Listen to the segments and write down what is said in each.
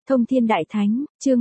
Thông Thiên Đại Thánh, chương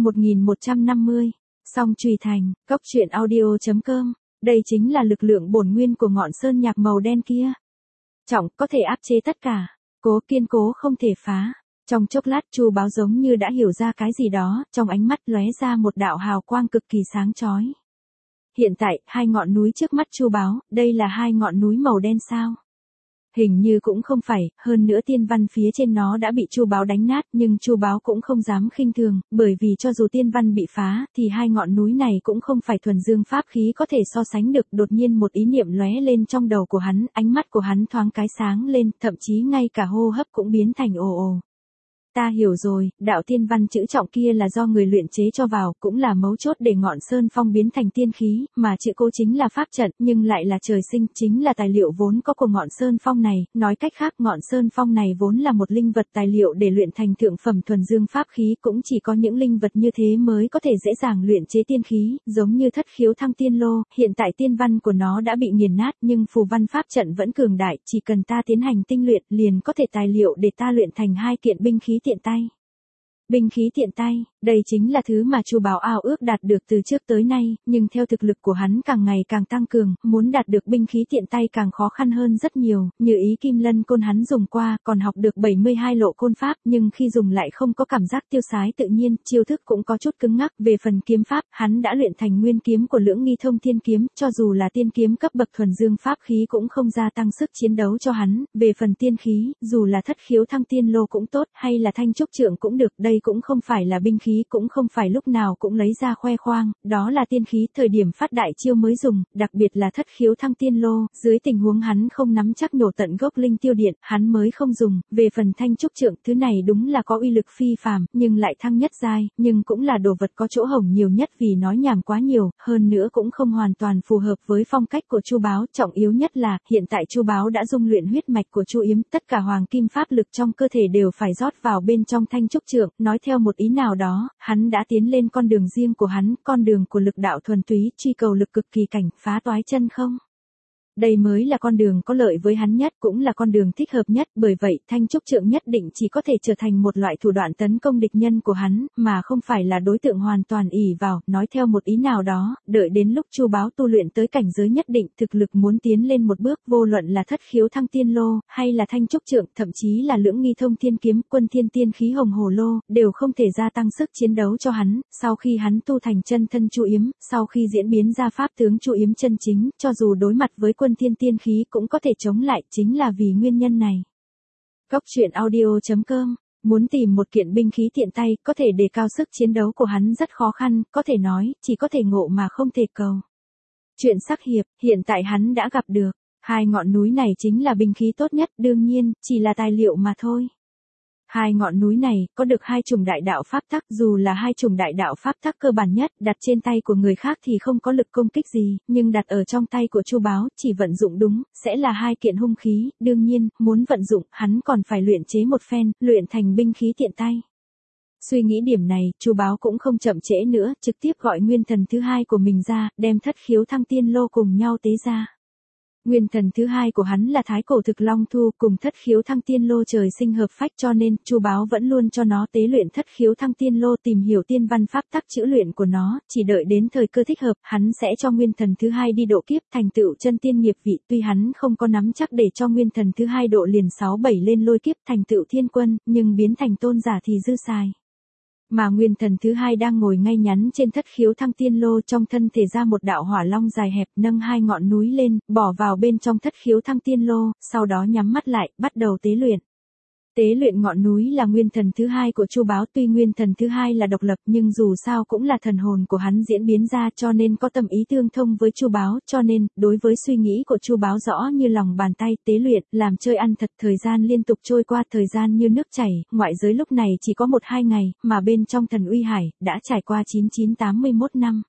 1150. Song Chùy Thành, Cốc Truyện Audio.com. Đây chính là lực lượng bổn nguyên của ngọn sơn nhạc màu đen kia. Trọng, có thể áp chế tất cả. Cố, kiên cố không thể phá. Trong chốc lát Chu Báo giống như đã hiểu ra cái gì đó, trong ánh mắt lóe ra một đạo hào quang cực kỳ sáng chói. Hiện tại, hai ngọn núi trước mắt Chu Báo, đây là hai ngọn núi màu đen sao? Hình như cũng không phải, hơn nữa tiên văn phía trên nó đã bị Chu Báo đánh nát, nhưng Chu Báo cũng không dám khinh thường, bởi vì cho dù tiên văn bị phá, thì hai ngọn núi này cũng không phải thuần dương pháp khí có thể so sánh được. Đột nhiên một ý niệm lóe lên trong đầu của hắn, ánh mắt của hắn thoáng cái sáng lên, thậm chí ngay cả hô hấp cũng biến thành ồ ồ. Ta hiểu rồi, đạo tiên văn chữ trọng kia là do người luyện chế cho vào, cũng là mấu chốt để ngọn sơn phong biến thành tiên khí, mà chữ Cố chính là pháp trận, nhưng lại là trời sinh, chính là tài liệu vốn có của ngọn sơn phong này. Nói cách khác, ngọn sơn phong này vốn là một linh vật tài liệu để luyện thành thượng phẩm thuần dương pháp khí, cũng chỉ có những linh vật như thế mới có thể dễ dàng luyện chế tiên khí, giống như Thất Khiếu Thăng Tiên Lô. Hiện tại tiên văn của nó đã bị nghiền nát, nhưng phù văn pháp trận vẫn cường đại, chỉ cần ta tiến hành tinh luyện, liền có thể tài liệu để ta luyện thành hai kiện binh khí tiện tay. Binh khí tiện tay, đây chính là thứ mà Chu Báo ao ước đạt được từ trước tới nay, nhưng theo thực lực của hắn càng ngày càng tăng cường, muốn đạt được binh khí tiện tay càng khó khăn hơn rất nhiều. Như ý Kim Lân Côn hắn dùng qua, còn học được 72 lộ côn pháp, nhưng khi dùng lại không có cảm giác tiêu sái tự nhiên, chiêu thức cũng có chút cứng ngắc. Về phần kiếm pháp, hắn đã luyện thành nguyên kiếm của Lưỡng Nghi Thông Thiên Kiếm, cho dù là tiên kiếm cấp bậc thuần dương pháp khí cũng không gia tăng sức chiến đấu cho hắn. Về phần tiên khí, dù là Thất Khiếu Thăng Tiên Lô cũng tốt, hay là Thanh Trúc Trượng cũng được, đây cũng không phải là binh khí, cũng không phải lúc nào cũng lấy ra khoe khoang, đó là tiên khí thời điểm phát đại chiêu mới dùng, đặc biệt là Thất Khiếu Thăng Tiên Lô, dưới tình huống hắn không nắm chắc nhổ tận gốc linh tiêu điện, hắn mới không dùng. Về phần Thanh Trúc Trượng, thứ này đúng là có uy lực phi phàm, nhưng lại thăng nhất giai, nhưng cũng là đồ vật có chỗ hổng nhiều nhất vì nói nhảm quá nhiều, hơn nữa cũng không hoàn toàn phù hợp với phong cách của Chu Báo. Trọng yếu nhất là, hiện tại Chu Báo đã dung luyện huyết mạch của Chu Yếm, tất cả hoàng kim pháp lực trong cơ thể đều phải rót vào bên trong Thanh Trúc Trượng, nói theo một ý nào đó, hắn đã tiến lên con đường riêng của hắn, con đường của lực đạo thuần túy, truy cầu lực cực kỳ cảnh, phá toái chân không. Đây mới là con đường có lợi với hắn nhất, cũng là con đường thích hợp nhất, bởi vậy Thanh Trúc Trượng nhất định chỉ có thể trở thành một loại thủ đoạn tấn công địch nhân của hắn, mà không phải là đối tượng hoàn toàn ỷ vào. Nói theo một ý nào đó, đợi đến lúc Chu Báo tu luyện tới cảnh giới nhất định, thực lực muốn tiến lên một bước, vô luận là Thất Khiếu Thăng Tiên Lô, hay là Thanh Trúc Trượng, thậm chí là Lưỡng Nghi Thông Thiên Kiếm, Quân Thiên Tiên Khí Hồng Hồ Lô, đều không thể gia tăng sức chiến đấu cho hắn. Sau khi hắn tu thành chân thân Chu Yếm, sau khi diễn biến ra pháp tướng Chu Yếm chân chính, cho dù đối mặt với Quân Thiên Tiên Khí cũng có thể chống lại, chính là vì nguyên nhân này. Cốc Truyện Audio.com. Muốn tìm một kiện binh khí tiện tay, có thể đề cao sức chiến đấu của hắn rất khó khăn, có thể nói, chỉ có thể ngộ mà không thể cầu. Chuyện sắc hiệp, hiện tại hắn đã gặp được. Hai ngọn núi này chính là binh khí tốt nhất, đương nhiên, chỉ là tài liệu mà thôi. Hai ngọn núi này, có được hai chủng đại đạo pháp tắc, dù là hai chủng đại đạo pháp tắc cơ bản nhất, đặt trên tay của người khác thì không có lực công kích gì, nhưng đặt ở trong tay của Chu Báo, chỉ vận dụng đúng, sẽ là hai kiện hung khí, đương nhiên, muốn vận dụng, hắn còn phải luyện chế một phen, luyện thành binh khí tiện tay. Suy nghĩ điểm này, Chu Báo cũng không chậm trễ nữa, trực tiếp gọi nguyên thần thứ hai của mình ra, đem Thất Khiếu Thăng Tiên Lô cùng nhau tế ra. Nguyên thần thứ hai của hắn là Thái Cổ Thực Long Thu, cùng Thất Khiếu Thăng Tiên Lô trời sinh hợp phách, cho nên Chu Báo vẫn luôn cho nó tế luyện Thất Khiếu Thăng Tiên Lô, tìm hiểu tiên văn pháp tắc chữ luyện của nó, chỉ đợi đến thời cơ thích hợp, hắn sẽ cho nguyên thần thứ hai đi độ kiếp, thành tựu chân tiên nghiệp vị. Tuy hắn không có nắm chắc để cho nguyên thần thứ hai độ liền 6-7 lên lôi kiếp thành tựu thiên quân, nhưng biến thành tôn giả thì dư xài. Mà nguyên thần thứ hai đang ngồi ngay ngắn trên Thất Khiếu Thăng Tiên Lô, trong thân thể ra một đạo hỏa long dài hẹp, nâng hai ngọn núi lên, bỏ vào bên trong Thất Khiếu Thăng Tiên Lô, sau đó nhắm mắt lại, bắt đầu tế luyện. Tế luyện ngọn núi là nguyên thần thứ hai của Chu Báo, tuy nguyên thần thứ hai là độc lập, nhưng dù sao cũng là thần hồn của hắn diễn biến ra, cho nên có tâm ý tương thông với Chu Báo, cho nên, đối với suy nghĩ của Chu Báo rõ như lòng bàn tay. Tế luyện, làm chơi ăn thật, thời gian liên tục trôi qua, thời gian như nước chảy, ngoại giới lúc này chỉ có 1-2 ngày, mà bên trong Thần Uy Hải, đã trải qua 9981 năm.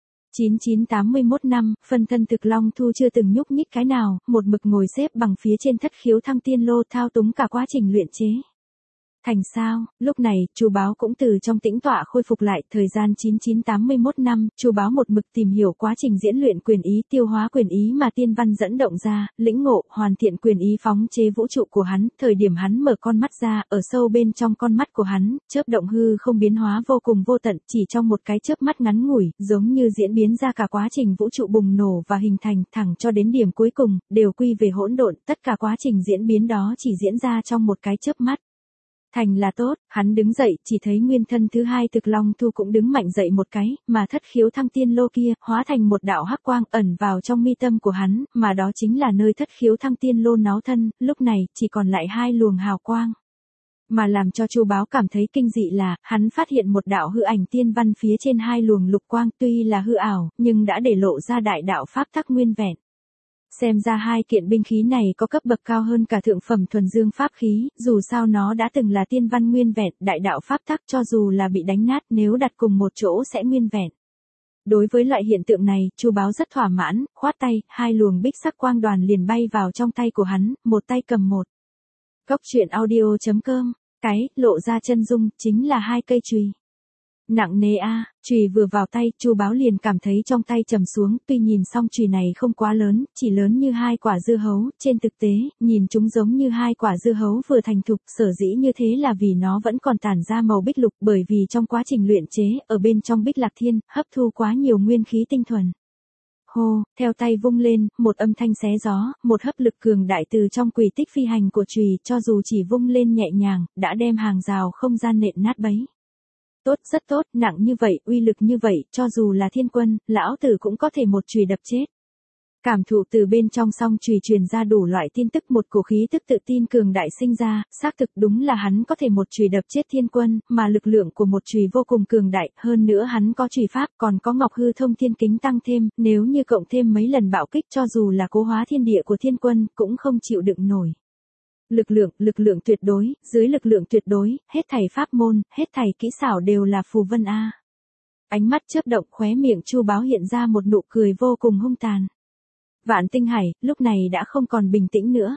9981 năm, phân thân Thực Long Thu chưa từng nhúc nhích cái nào, một mực ngồi xếp bằng phía trên Thất Khiếu Thăng Tiên Lô, thao túng cả quá trình luyện chế. Thành sao? Lúc này, Chu Báo cũng từ trong tĩnh tọa khôi phục lại, thời gian 9981 năm, Chu Báo một mực tìm hiểu quá trình diễn luyện quyền ý, tiêu hóa quyền ý mà tiên văn dẫn động ra, lĩnh ngộ, hoàn thiện quyền ý phóng chế vũ trụ của hắn, thời điểm hắn mở con mắt ra, ở sâu bên trong con mắt của hắn, chớp động hư không biến hóa vô cùng vô tận, chỉ trong một cái chớp mắt ngắn ngủi, giống như diễn biến ra cả quá trình vũ trụ bùng nổ và hình thành, thẳng cho đến điểm cuối cùng, đều quy về hỗn độn, tất cả quá trình diễn biến đó chỉ diễn ra trong một cái chớp mắt. Thành là tốt, hắn đứng dậy, chỉ thấy nguyên thân thứ hai Thực Long Thu cũng đứng mạnh dậy một cái, mà thất khiếu thăng tiên lô kia, hóa thành một đạo hắc quang ẩn vào trong mi tâm của hắn, mà đó chính là nơi thất khiếu thăng tiên lô náo thân, lúc này, chỉ còn lại hai luồng hào quang. Mà làm cho Chu Báo cảm thấy kinh dị là, hắn phát hiện một đạo hư ảnh tiên văn phía trên hai luồng lục quang, tuy là hư ảo, nhưng đã để lộ ra đại đạo pháp tắc nguyên vẹn. Xem ra hai kiện binh khí này có cấp bậc cao hơn cả thượng phẩm thuần dương pháp khí, dù sao nó đã từng là tiên văn nguyên vẹn, đại đạo pháp tắc cho dù là bị đánh nát nếu đặt cùng một chỗ sẽ nguyên vẹn. Đối với loại hiện tượng này, Chu Báo rất thỏa mãn, khoát tay, hai luồng bích sắc quang đoàn liền bay vào trong tay của hắn, một tay cầm một. Cốc truyện audio.com, lộ ra chân dung, chính là hai cây chùy. Nặng nề a, chùy vừa vào tay, Chu Báo liền cảm thấy trong tay trầm xuống, tuy nhìn xong chùy này không quá lớn, chỉ lớn như hai quả dưa hấu, trên thực tế, nhìn chúng giống như hai quả dưa hấu vừa thành thục, sở dĩ như thế là vì nó vẫn còn tản ra màu bích lục, bởi vì trong quá trình luyện chế, ở bên trong Bích Lạc Thiên, hấp thu quá nhiều nguyên khí tinh thuần. Hô, theo tay vung lên, một âm thanh xé gió, một hấp lực cường đại từ trong quỷ tích phi hành của chùy, cho dù chỉ vung lên nhẹ nhàng, đã đem hàng rào không gian nện nát bấy. Tốt, rất tốt, nặng như vậy, uy lực như vậy, cho dù là thiên quân, lão tử cũng có thể một chùy đập chết. Cảm thụ từ bên trong song chùy truyền ra đủ loại tin tức, một cổ khí tức tự tin cường đại sinh ra, xác thực đúng là hắn có thể một chùy đập chết thiên quân, mà lực lượng của một chùy vô cùng cường đại, hơn nữa hắn có chùy pháp, còn có Ngọc Hư Thông Thiên Kính tăng thêm, nếu như cộng thêm mấy lần bạo kích cho dù là cố hóa thiên địa của thiên quân, cũng không chịu đựng nổi. Lực lượng tuyệt đối, dưới lực lượng tuyệt đối, hết thảy pháp môn, hết thảy kỹ xảo đều là phù vân a. Ánh mắt chớp động, khóe miệng Chu Báo hiện ra một nụ cười vô cùng hung tàn. Vạn Tinh Hải, lúc này đã không còn bình tĩnh nữa.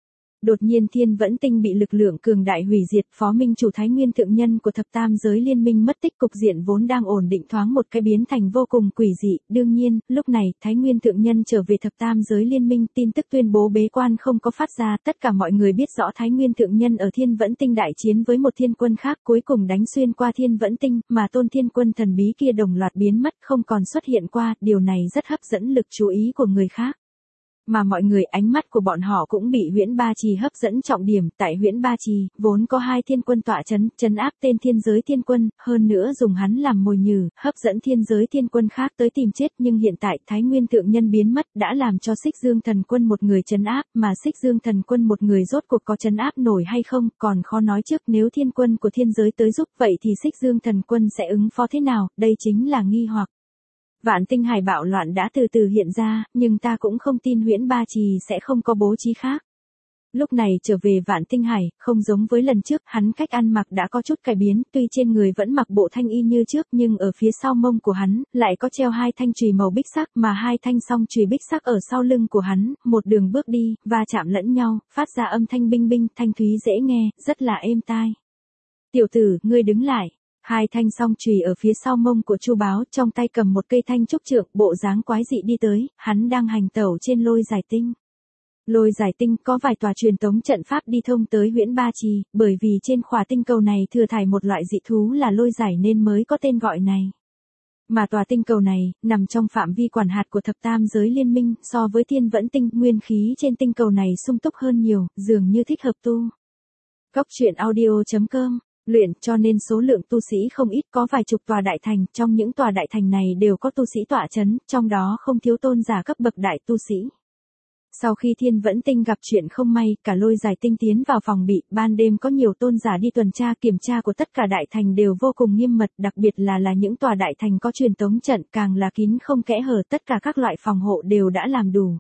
Đột nhiên Thiên Vẫn Tinh bị lực lượng cường đại hủy diệt, Phó Minh chủ Thái Nguyên thượng nhân của thập tam giới liên minh mất tích, cục diện vốn đang ổn định thoáng một cái biến thành vô cùng quỷ dị, đương nhiên, lúc này, Thái Nguyên thượng nhân trở về thập tam giới liên minh, tin tức tuyên bố bế quan không có phát ra, tất cả mọi người biết rõ Thái Nguyên thượng nhân ở Thiên Vẫn Tinh đại chiến với một thiên quân khác, cuối cùng đánh xuyên qua Thiên Vẫn Tinh, mà tôn thiên quân thần bí kia đồng loạt biến mất, không còn xuất hiện qua, điều này rất hấp dẫn lực chú ý của người khác. Mà mọi người, ánh mắt của bọn họ cũng bị Huyễn Ba Trì hấp dẫn trọng điểm, tại Huyễn Ba Trì, vốn có hai thiên quân tọa trấn áp tên thiên giới thiên quân, hơn nữa dùng hắn làm mồi nhử, hấp dẫn thiên giới thiên quân khác tới tìm chết, nhưng hiện tại Thái Nguyên thượng nhân biến mất, đã làm cho Xích Dương thần quân một người trấn áp, mà Xích Dương thần quân một người rốt cuộc có trấn áp nổi hay không, còn khó nói trước, nếu thiên quân của thiên giới tới giúp, vậy thì Xích Dương thần quân sẽ ứng phó thế nào, đây chính là nghi hoặc. Vạn Tinh Hải bạo loạn đã từ từ hiện ra, nhưng ta cũng không tin Huyễn Ba Trì sẽ không có bố trí khác. Lúc này trở về Vạn Tinh Hải, không giống với lần trước, hắn cách ăn mặc đã có chút cải biến, tuy trên người vẫn mặc bộ thanh y như trước, nhưng ở phía sau mông của hắn, lại có treo hai thanh chùy màu bích sắc, mà hai thanh song chùy bích sắc ở sau lưng của hắn, một đường bước đi, va chạm lẫn nhau, phát ra âm thanh binh binh, thanh thúy dễ nghe, rất là êm tai. Tiểu tử, ngươi đứng lại. Hai thanh song chùy ở phía sau mông của Chu Báo, trong tay cầm một cây thanh trúc trượng, bộ dáng quái dị đi tới, hắn đang hành tẩu trên lôi giải tinh. Lôi giải tinh có vài tòa truyền tống trận pháp đi thông tới Huyễn Ba Trì, bởi vì trên khỏa tinh cầu này thừa thải một loại dị thú là lôi giải nên mới có tên gọi này. Mà tòa tinh cầu này, nằm trong phạm vi quản hạt của thập tam giới liên minh, so với Thiên Vẫn Tinh, nguyên khí trên tinh cầu này sung túc hơn nhiều, dường như thích hợp tu. Cốc truyện audio.com luyện, cho nên số lượng tu sĩ không ít, có vài chục tòa đại thành, trong những tòa đại thành này đều có tu sĩ tọa chấn, trong đó không thiếu tôn giả cấp bậc đại tu sĩ. Sau khi Thiên Vẫn Tinh gặp chuyện không may, cả lôi giải tinh tiến vào phòng bị, ban đêm có nhiều tôn giả đi tuần tra, kiểm tra của tất cả đại thành đều vô cùng nghiêm mật, đặc biệt là những tòa đại thành có truyền tống trận, càng là kín không kẽ hở, tất cả các loại phòng hộ đều đã làm đủ.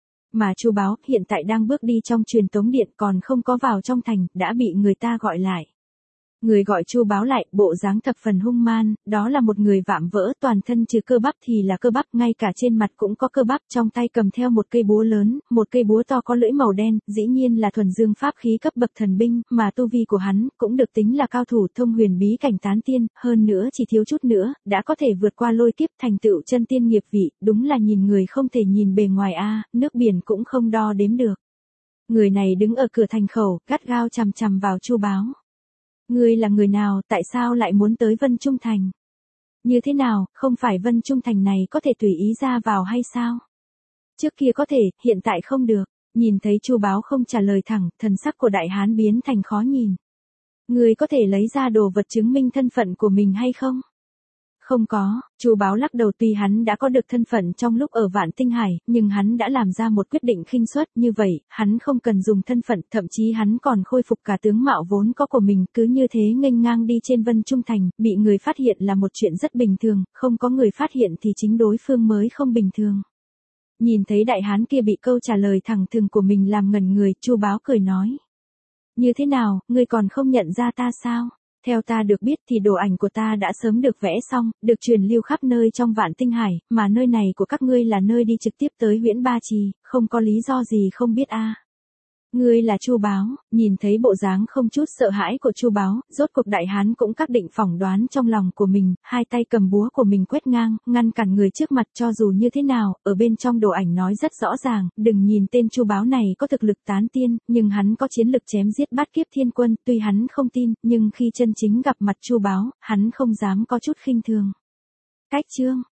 Mà Chu Báo hiện tại đang bước đi trong truyền tống điện, còn không có vào trong thành, đã bị người ta gọi lại. Người gọi Chu Báo lại, bộ dáng thập phần hung man, đó là một người vạm vỡ, toàn thân trừ cơ bắp thì là cơ bắp, ngay cả trên mặt cũng có cơ bắp, trong tay cầm theo một cây búa lớn, một cây búa to có lưỡi màu đen, dĩ nhiên là thuần dương pháp khí cấp bậc thần binh, mà tu vi của hắn cũng được tính là cao thủ thông huyền bí cảnh tán tiên, hơn nữa chỉ thiếu chút nữa, đã có thể vượt qua lôi kiếp thành tựu chân tiên nghiệp vị, đúng là nhìn người không thể nhìn bề ngoài a, nước biển cũng không đo đếm được. Người này đứng ở cửa thành khẩu, gắt gao chằm chằm vào Chu Báo. Ngươi là người nào, tại sao lại muốn tới Vân Trung Thành? Như thế nào, không phải Vân Trung Thành này có thể tùy ý ra vào hay sao? Trước kia có thể, hiện tại không được. Nhìn thấy Chu Báo không trả lời thẳng, thần sắc của đại hán biến thành khó nhìn. Ngươi có thể lấy ra đồ vật chứng minh thân phận của mình hay không? Không có, Chu Báo lắc đầu, tuy hắn đã có được thân phận trong lúc ở Vạn Tinh Hải, nhưng hắn đã làm ra một quyết định khinh suất, như vậy, hắn không cần dùng thân phận, thậm chí hắn còn khôi phục cả tướng mạo vốn có của mình, cứ như thế nghênh ngang đi trên Vân Trung Thành, bị người phát hiện là một chuyện rất bình thường, không có người phát hiện thì chính đối phương mới không bình thường. Nhìn thấy đại hán kia bị câu trả lời thẳng thừng của mình làm ngẩn người, Chu Báo cười nói. Như thế nào, ngươi còn không nhận ra ta sao? Theo ta được biết thì đồ ảnh của ta đã sớm được vẽ xong, được truyền lưu khắp nơi trong Vạn Tinh Hải, mà nơi này của các ngươi là nơi đi trực tiếp tới Huyễn Ba Trì, không có lý do gì không biết a. Ngươi là Chu Báo, nhìn thấy bộ dáng không chút sợ hãi của Chu Báo, rốt cuộc đại hán cũng xác định phỏng đoán trong lòng của mình, hai tay cầm búa của mình quét ngang, ngăn cản người trước mặt, cho dù như thế nào, ở bên trong đồ ảnh nói rất rõ ràng, đừng nhìn tên Chu Báo này có thực lực tán tiên, nhưng hắn có chiến lực chém giết bát kiếp thiên quân, tuy hắn không tin, nhưng khi chân chính gặp mặt Chu Báo, hắn không dám có chút khinh thường. Cách chương